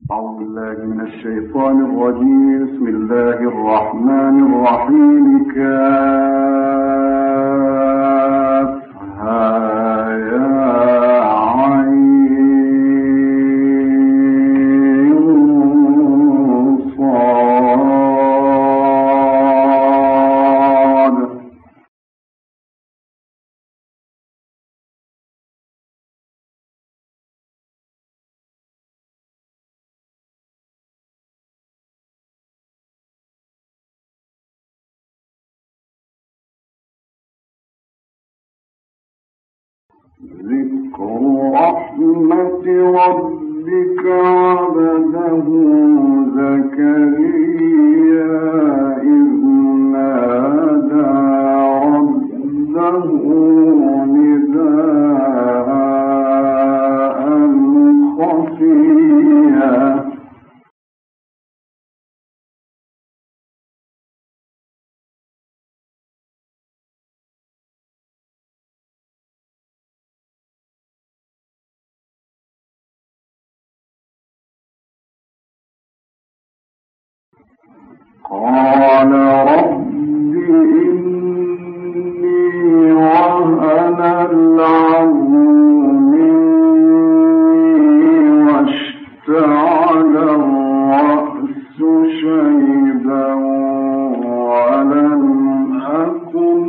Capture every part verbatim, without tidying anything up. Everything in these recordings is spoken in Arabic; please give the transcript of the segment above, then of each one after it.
أعوذ بالله من الشيطان الرجيم. بسم الله الرحمن الرحيم. كافها يا عين صاد. ذكر رحمة ربك عبده زكريا إذ نادى ربه نداء خفيا. قال رب إني وهن العظم مني واشتعل الرأس شيبا ولم أكن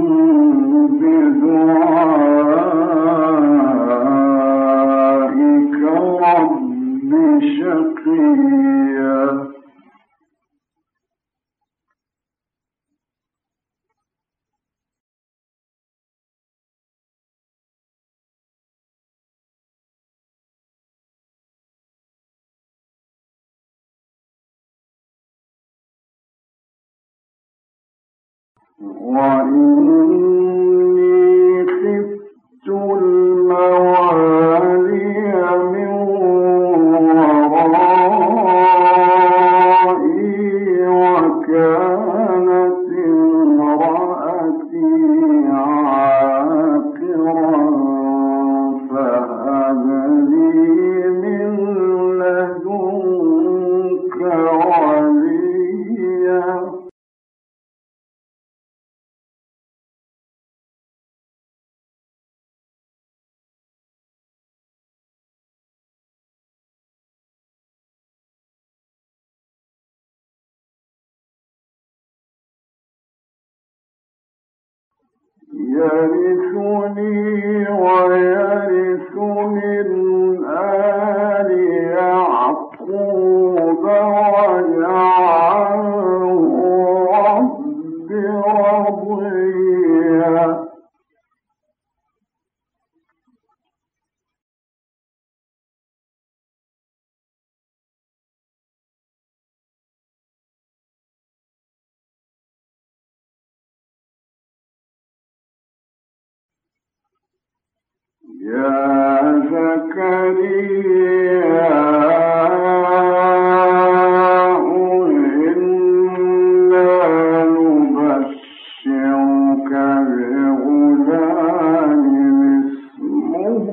بدعائك رب شقيا. وإني خفت الموالي من ورائي وكانت امرأتي عاقرا فهب لي من لدنك وليا. يرثني ويرث من آل يعقوب واجعله رب رضيا. يا زكريا إنا نبشرك بغلام اسمه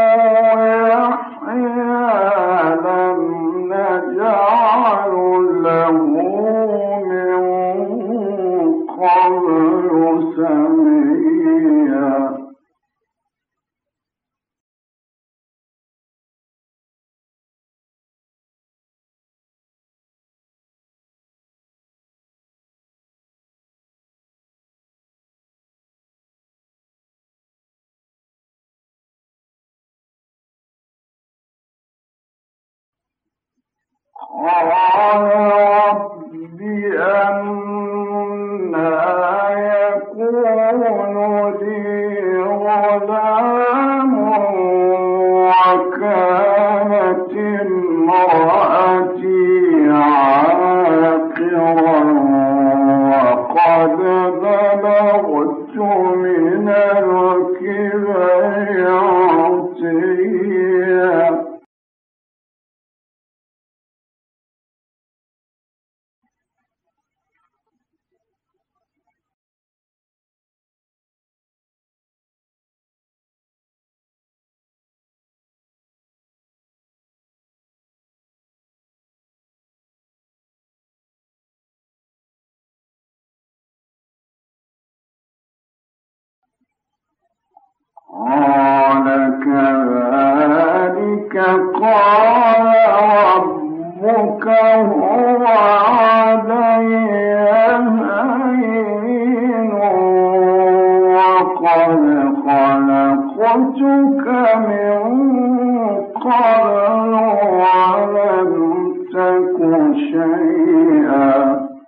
يحيى لم نجعل له من قبل سميا. قال رب أنى يكون لي غلام وكانت امرأتي عاقرا وقد بلغت من الكبر عتيا. قال كذلك قال ربك هو علي هين وقد خلقتك من قبل ولم تك شيئا.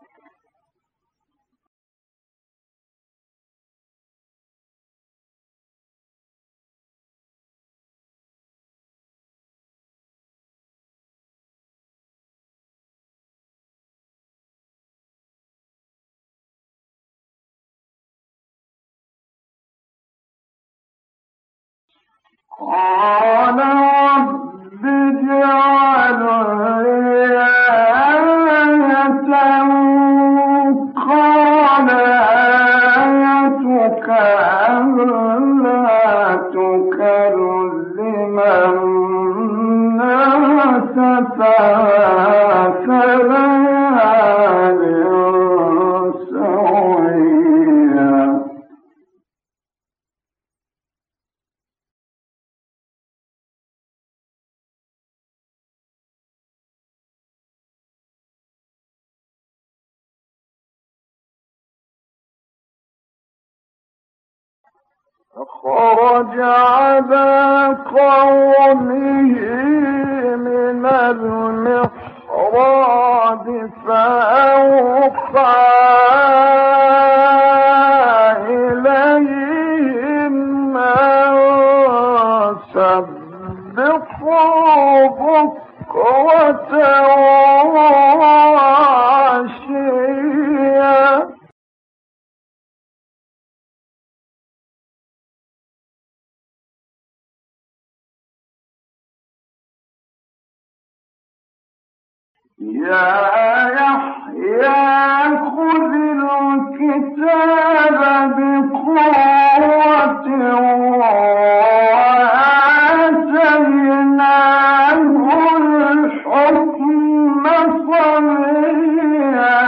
قال رب اجعل لي آية قال آيتك ألا تكلم الناس ثلاث ليال سويا. فخرج على قومه من المحراب فأوحى إليهم أن سبحوا بكرة وعشيا. يا يحيى خذ الكتاب بقوة وآتيناه الحكم صبيا.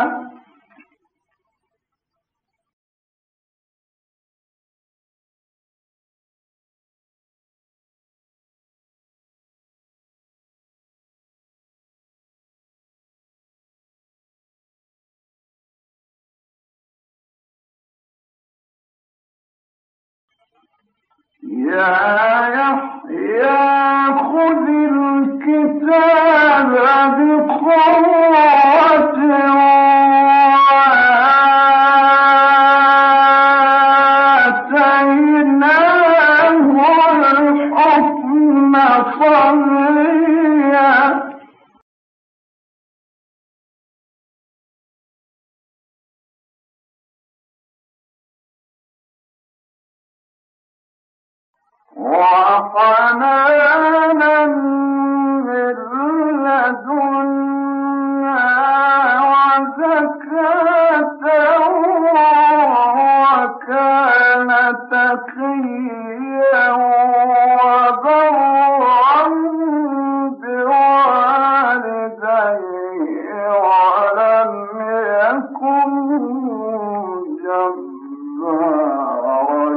يا يحيى خذ الكتاب بقوة وآتيناه الحكم صبيا. وحنانا من لدنا وزكاة وكان تقيا وبرا بوالديه ولم يكن جبارا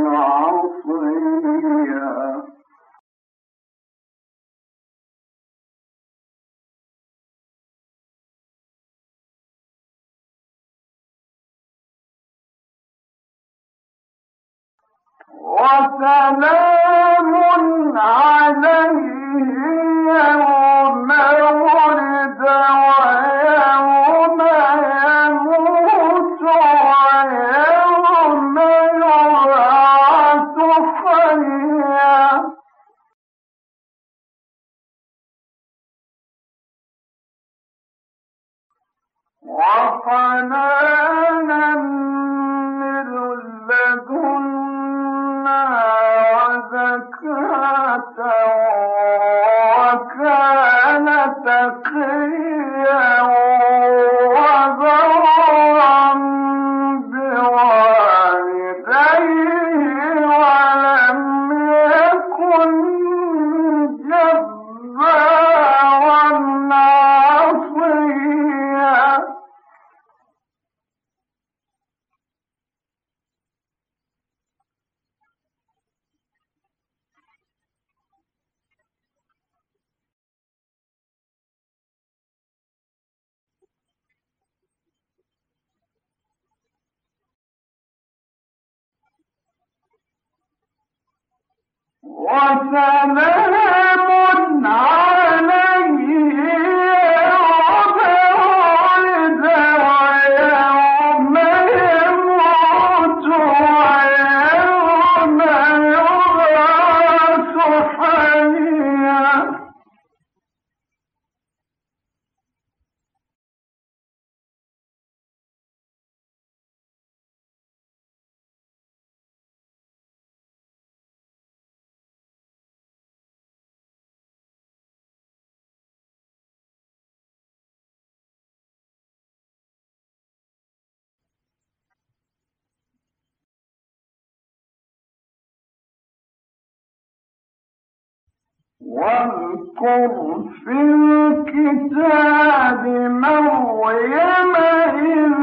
عصيا. وسلام عليه يوم ولد ويوم يموت ويوم يبعث حيا. وحنانا من لدنا وزكاة وكان تقيا وبرا بوالديه ولم يكن جبارا عصيا. واذكر في الكتاب مريم إذ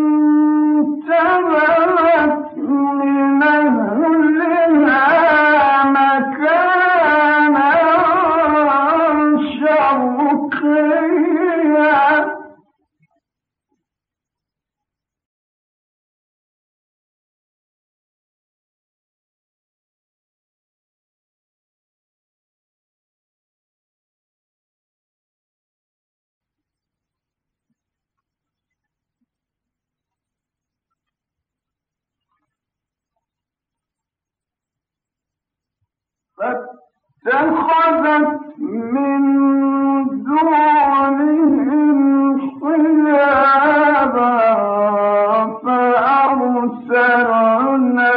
انتبذت من أهلها مكانا شرقيا فاتخذت من دونهم حجابا فأرسلنا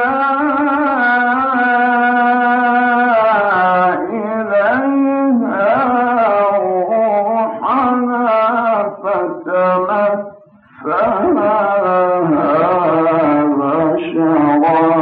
إليها روحنا فتمثل لها بشرا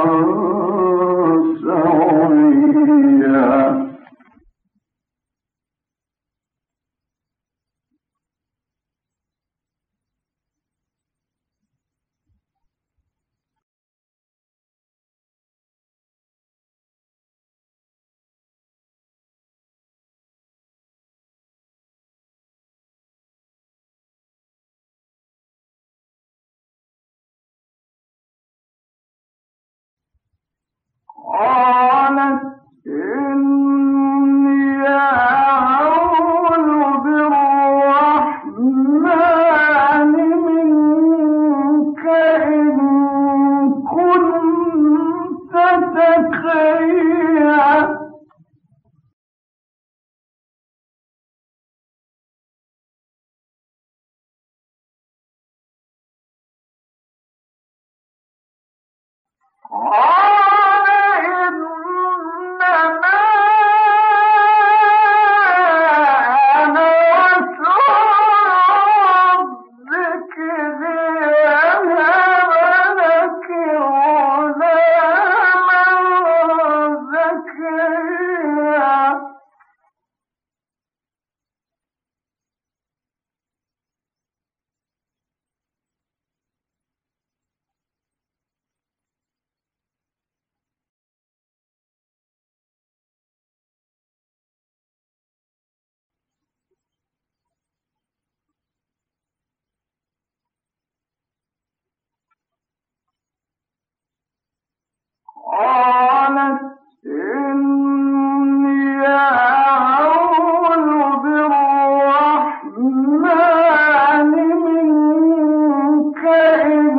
قالت إني أعوذ بالرحمن منك إن كنت تقيا قالت إني أعوذ بالرحمن منك إن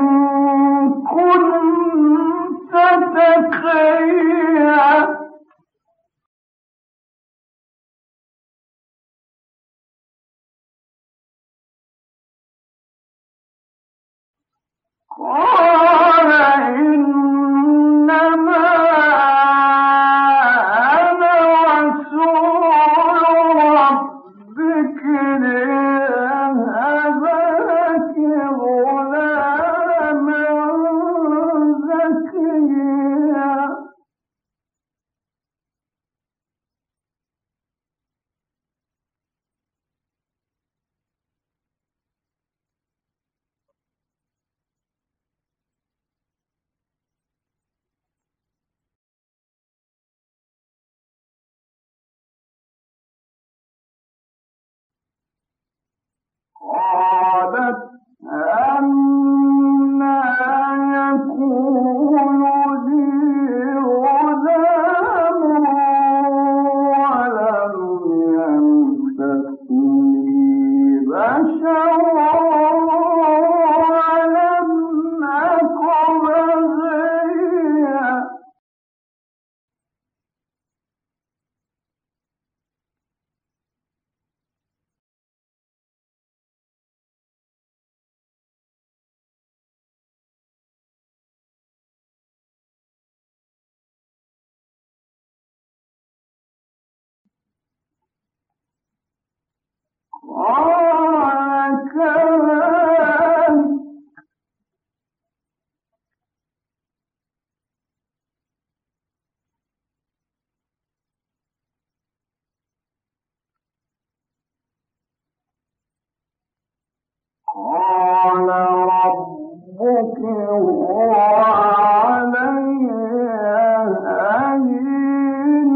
كنت تقيا قال إنما أنا رسول ربك لأهب لك غلاما زكيا قال ربك هو علي هين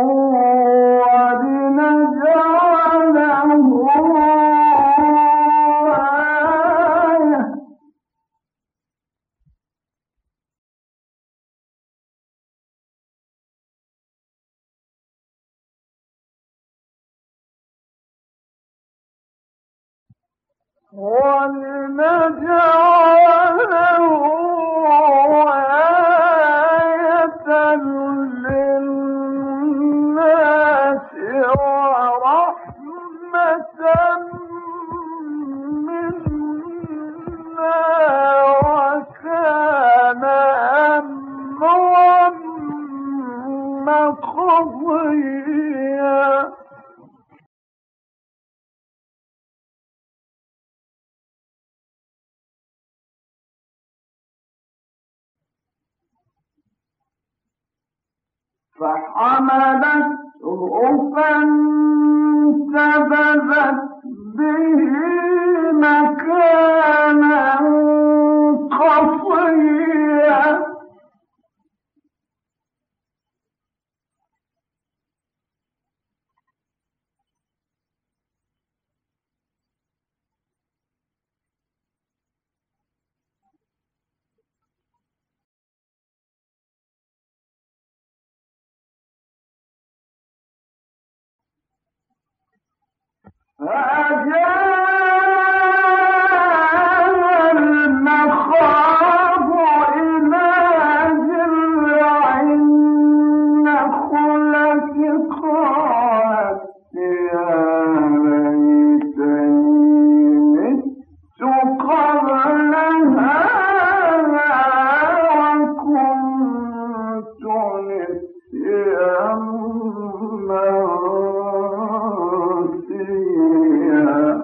ولنجعله آية ولنجعله آية للناس ورحمة منا وكان أمرا مقضيا. فحملته فانتبذت به مكانا قصيا. فأجاء المخاض إلى جذع النخلة قالت يا ليتني مت قبل هذا وكنت نسيا منسيا.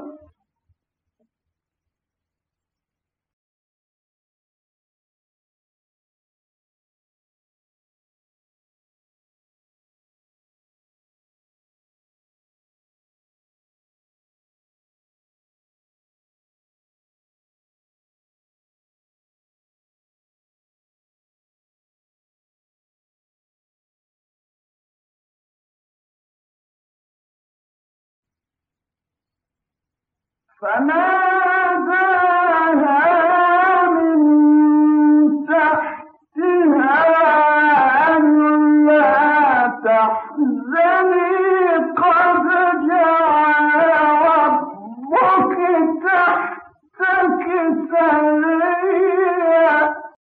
فناداها من تحتها ألا تحزني قد جعل ربك تحتك سريا.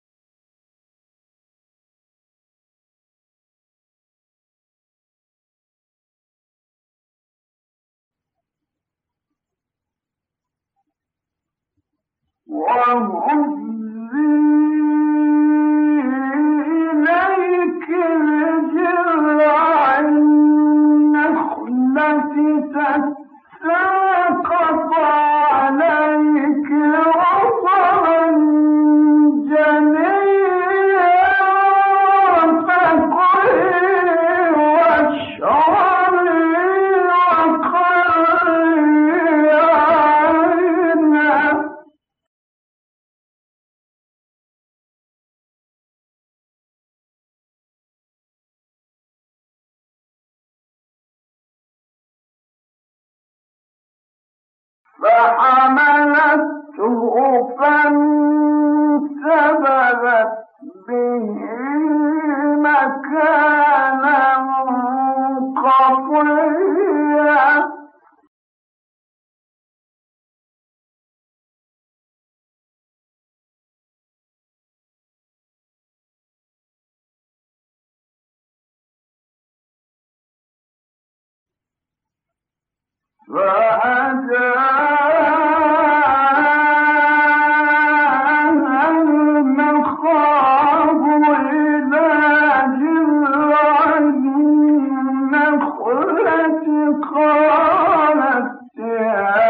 وهزي إليك بجذع النخلة تساقط عليك رطبا جنيا فكلي واشربي وقري عينا. فحملته فانتبذت به مكانا قصيا. فأجاءها المخاض إلى جذع النخلة قالت يا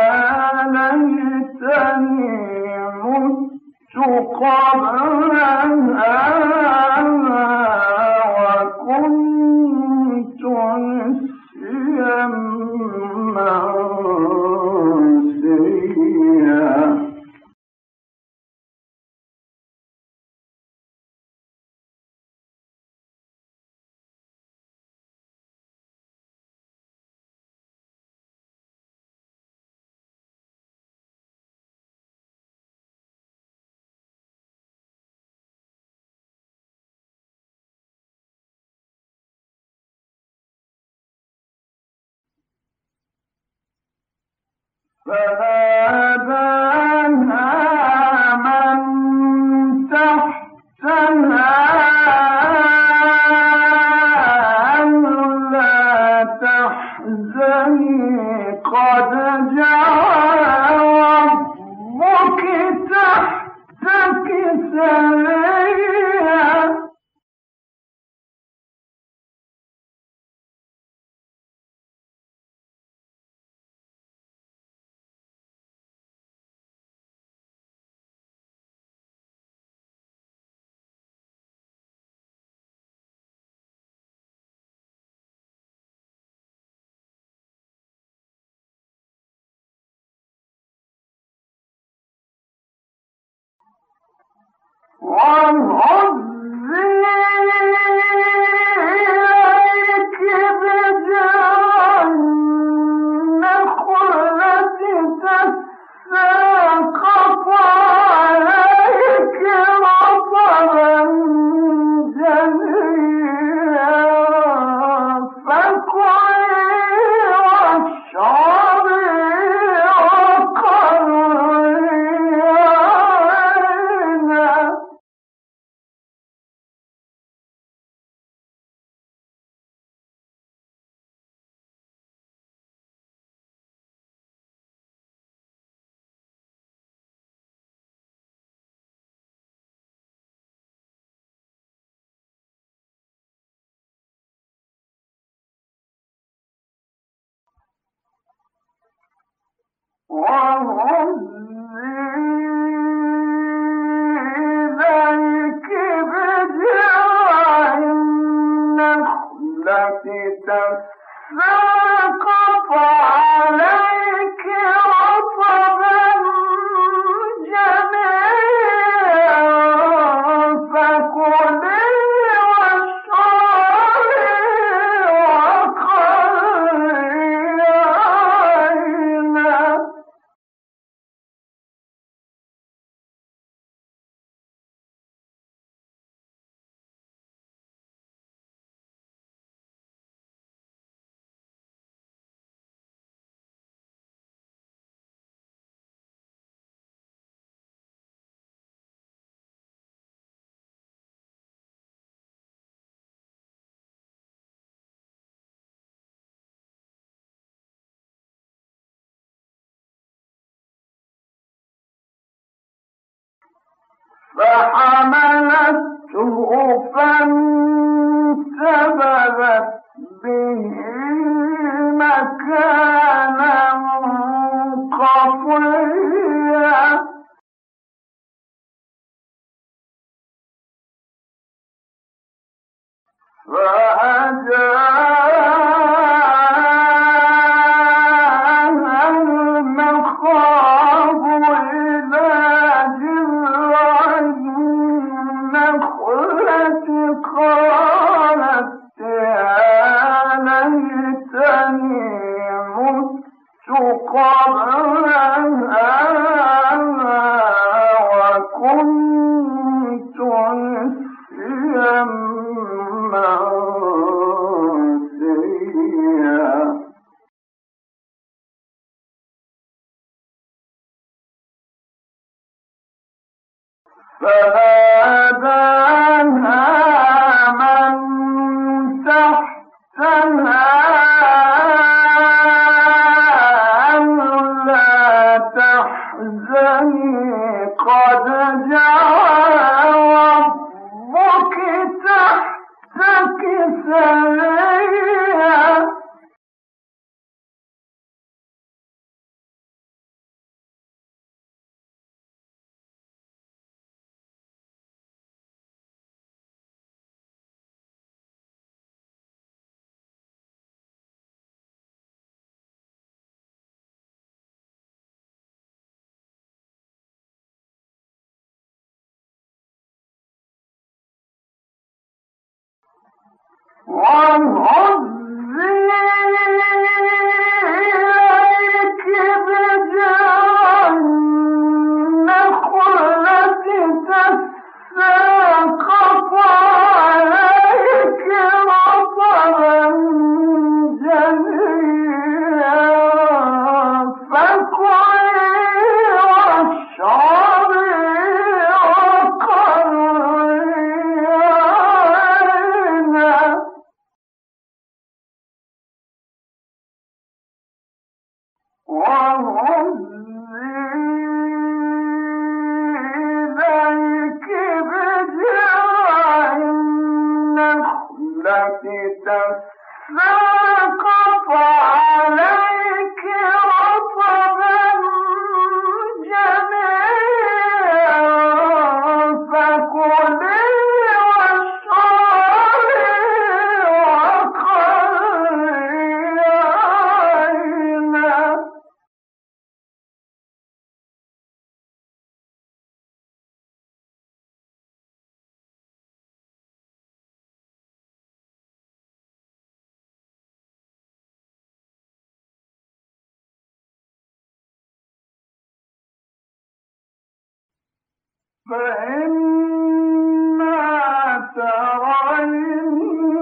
فحملته فانتبذت به مكانا قصيا فأجاءها المخاض إلى جذع النخلة قالت يا ليتني مت قبل هذا وكنت نسيا منسيا فناداها من تحتها ألا تحزني قد جعل ربك تحتك سريا وهزي إليك بجذع النخلة تساقط عليك رطبا جنيا فكلي فإما ترين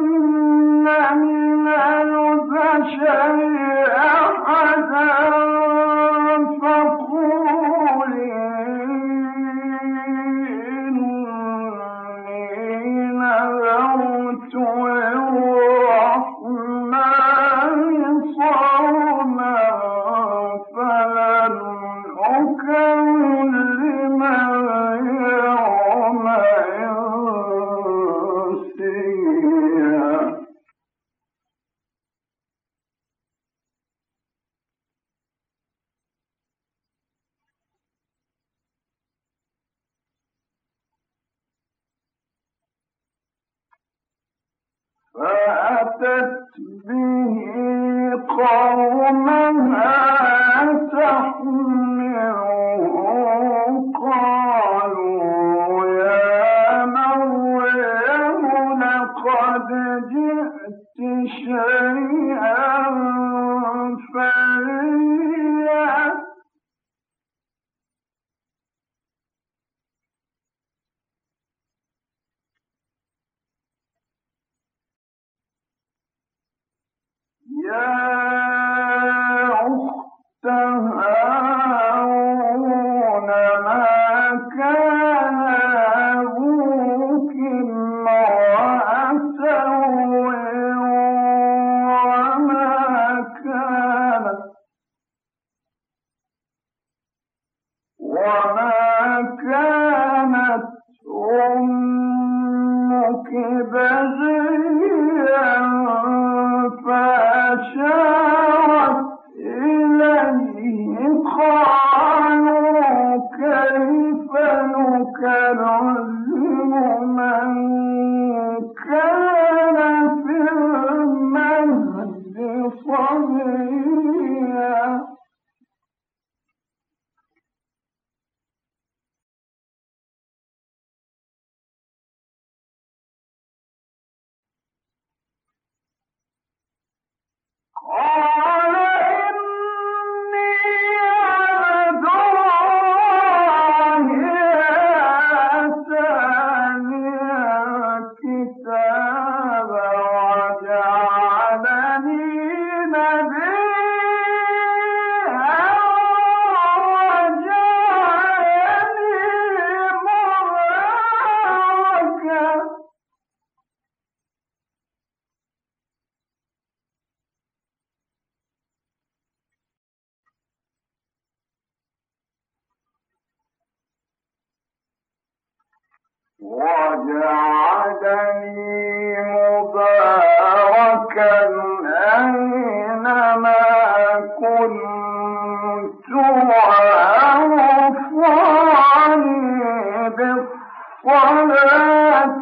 من البشر أحدا فقولي إني نذرت للرحمن صوما فلن أكلم اليوم إنسيا. فأتت به قومها تحمله قالوا يا مريم لقد جئت شيئا فريا. يا أخت هارون ما كان أبوك امرأ سوء وما كانت وما كانت أمك بغيا فأشارت إليه قالوا كيف نكلم من كان في المهد صبيا. قال إني عبد الله آتاني الكتاب وجعلني نبيا وجعلني مباركا. وجعلني مباركا أينما كنت وأوصاني بالصلاة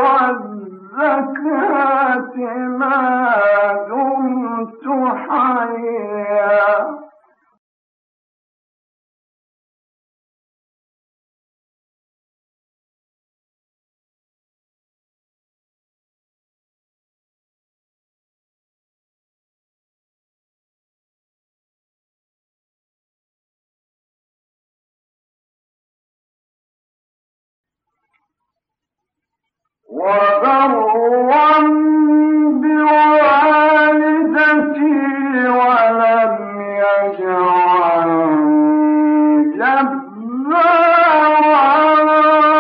والزكاة ما دمت حيا. وبرا بوالدتي ولم يجعلني جبارا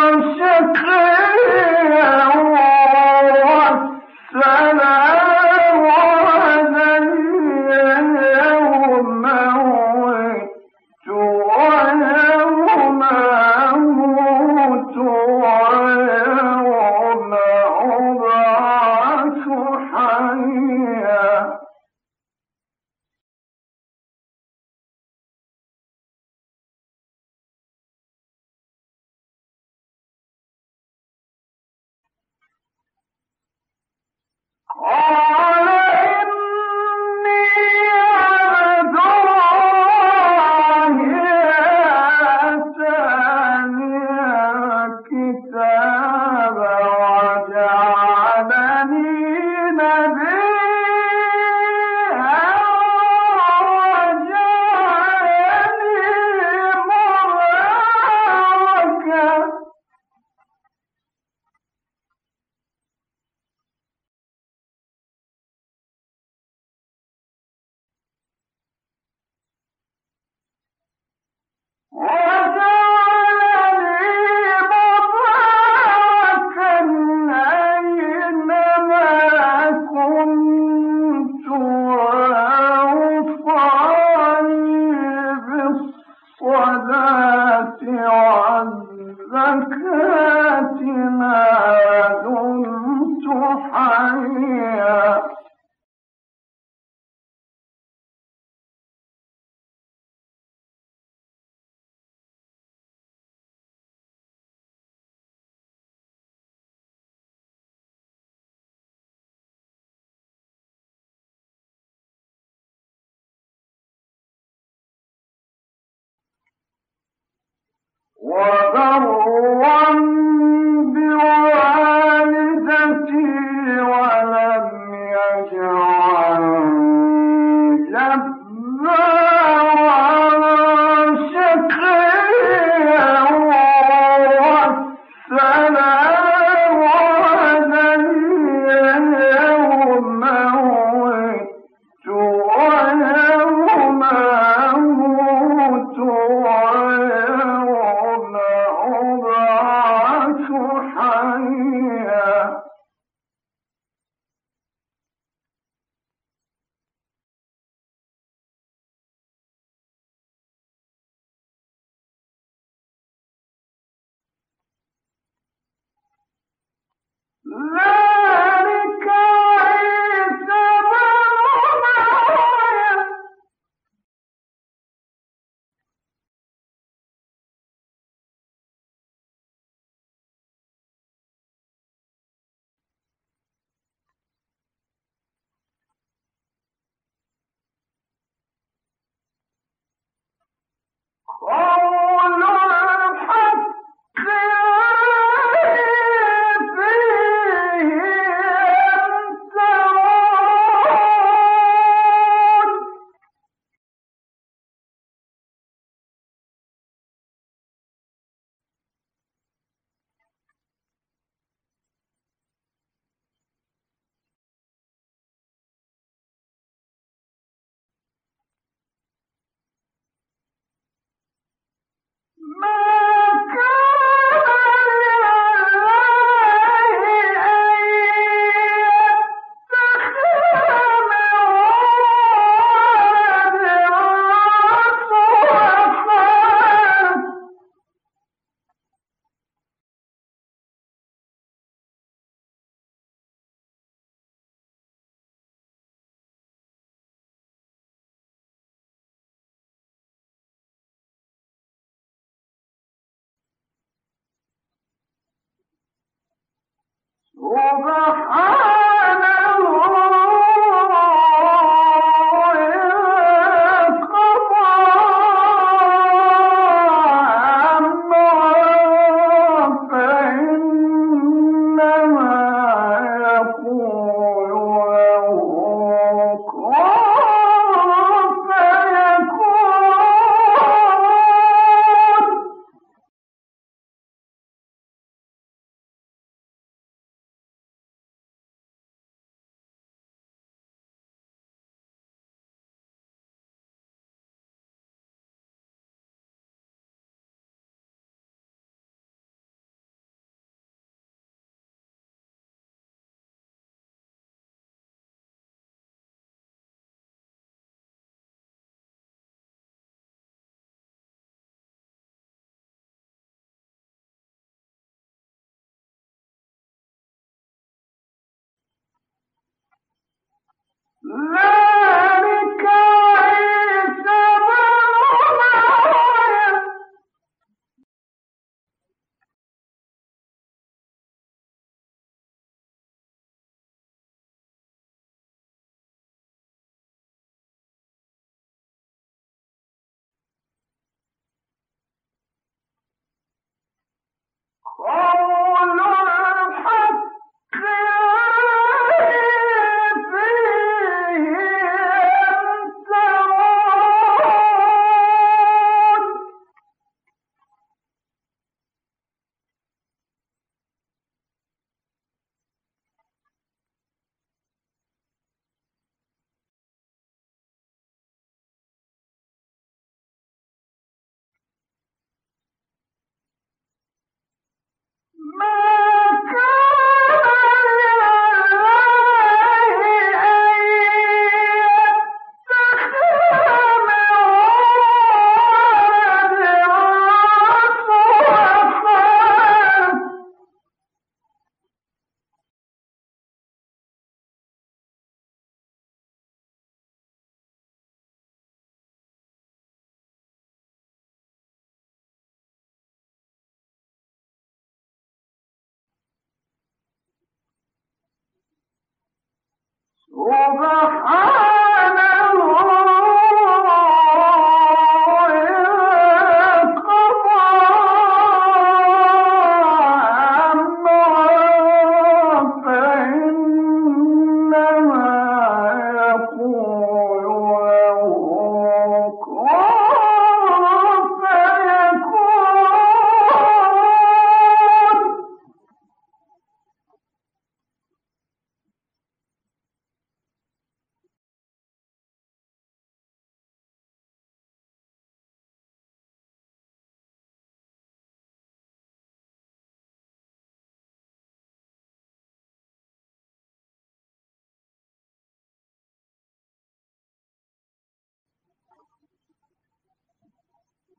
شقيا والسلام علي يوم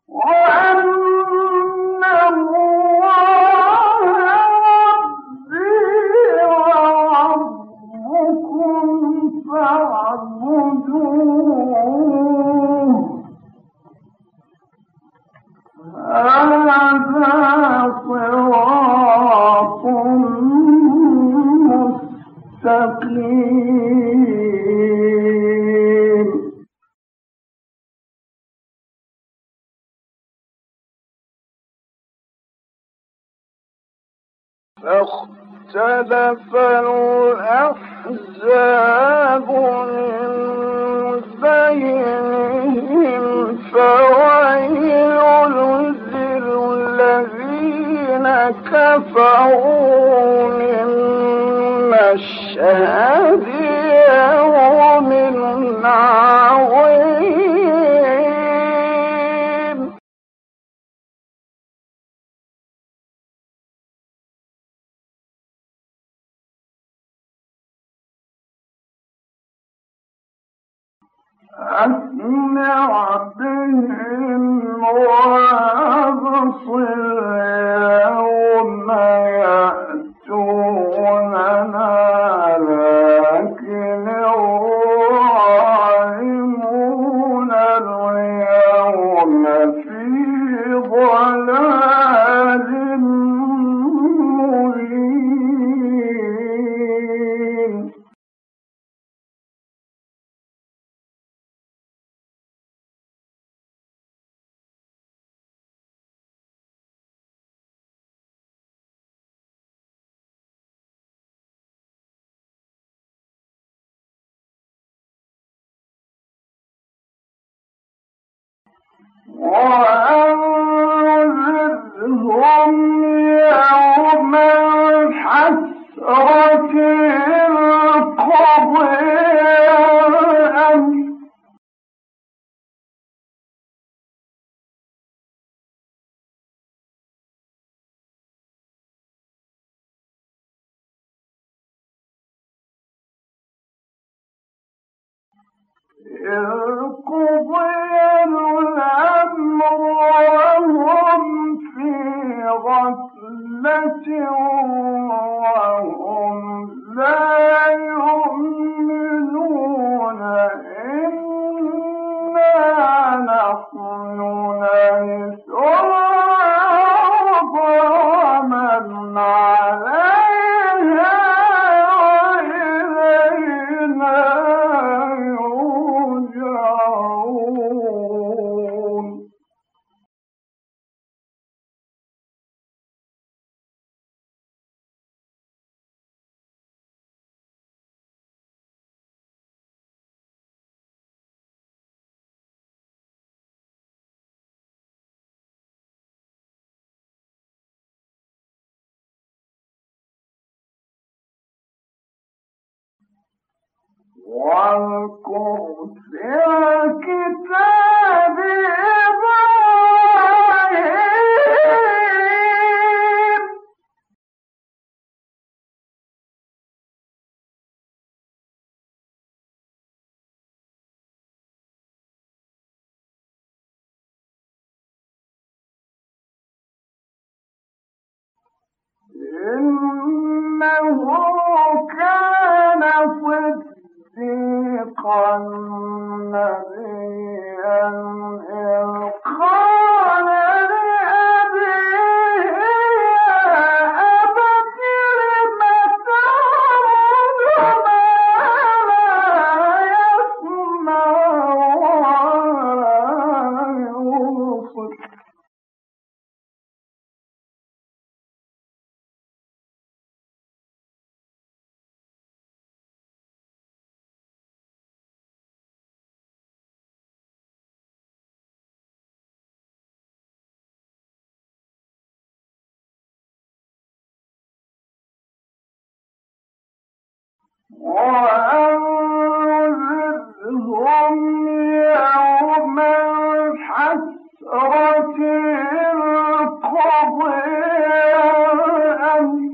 فاختلف الأحزاب من بينهم فويل للذين كفروا من مشهد يوم عظيم. أسمع بهم وأبصر يوم يأتوننا لكن الظالمون اليوم في ضلال مبين. وأنذرهم يوم الحسرة القضاء قضي الأمر وهم في غفلة وهم لا يؤمنون. إنا نحن نرث الأرض ومن عليها وإلينا يرجعون. واذكر في الكتاب إبراهيم إنه كان صديقا نبيا إذ قال لأبيه يا أبت لم تعبد ما لا يسمع ولا يبصر. وأنذرهم يوم الحسرة القضاء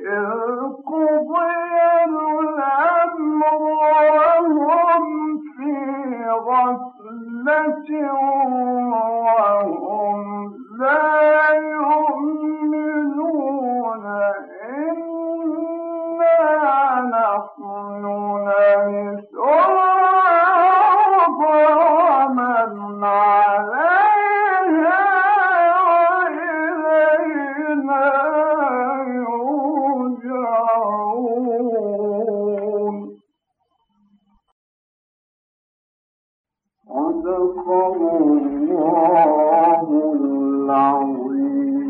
صدق الله العظيم.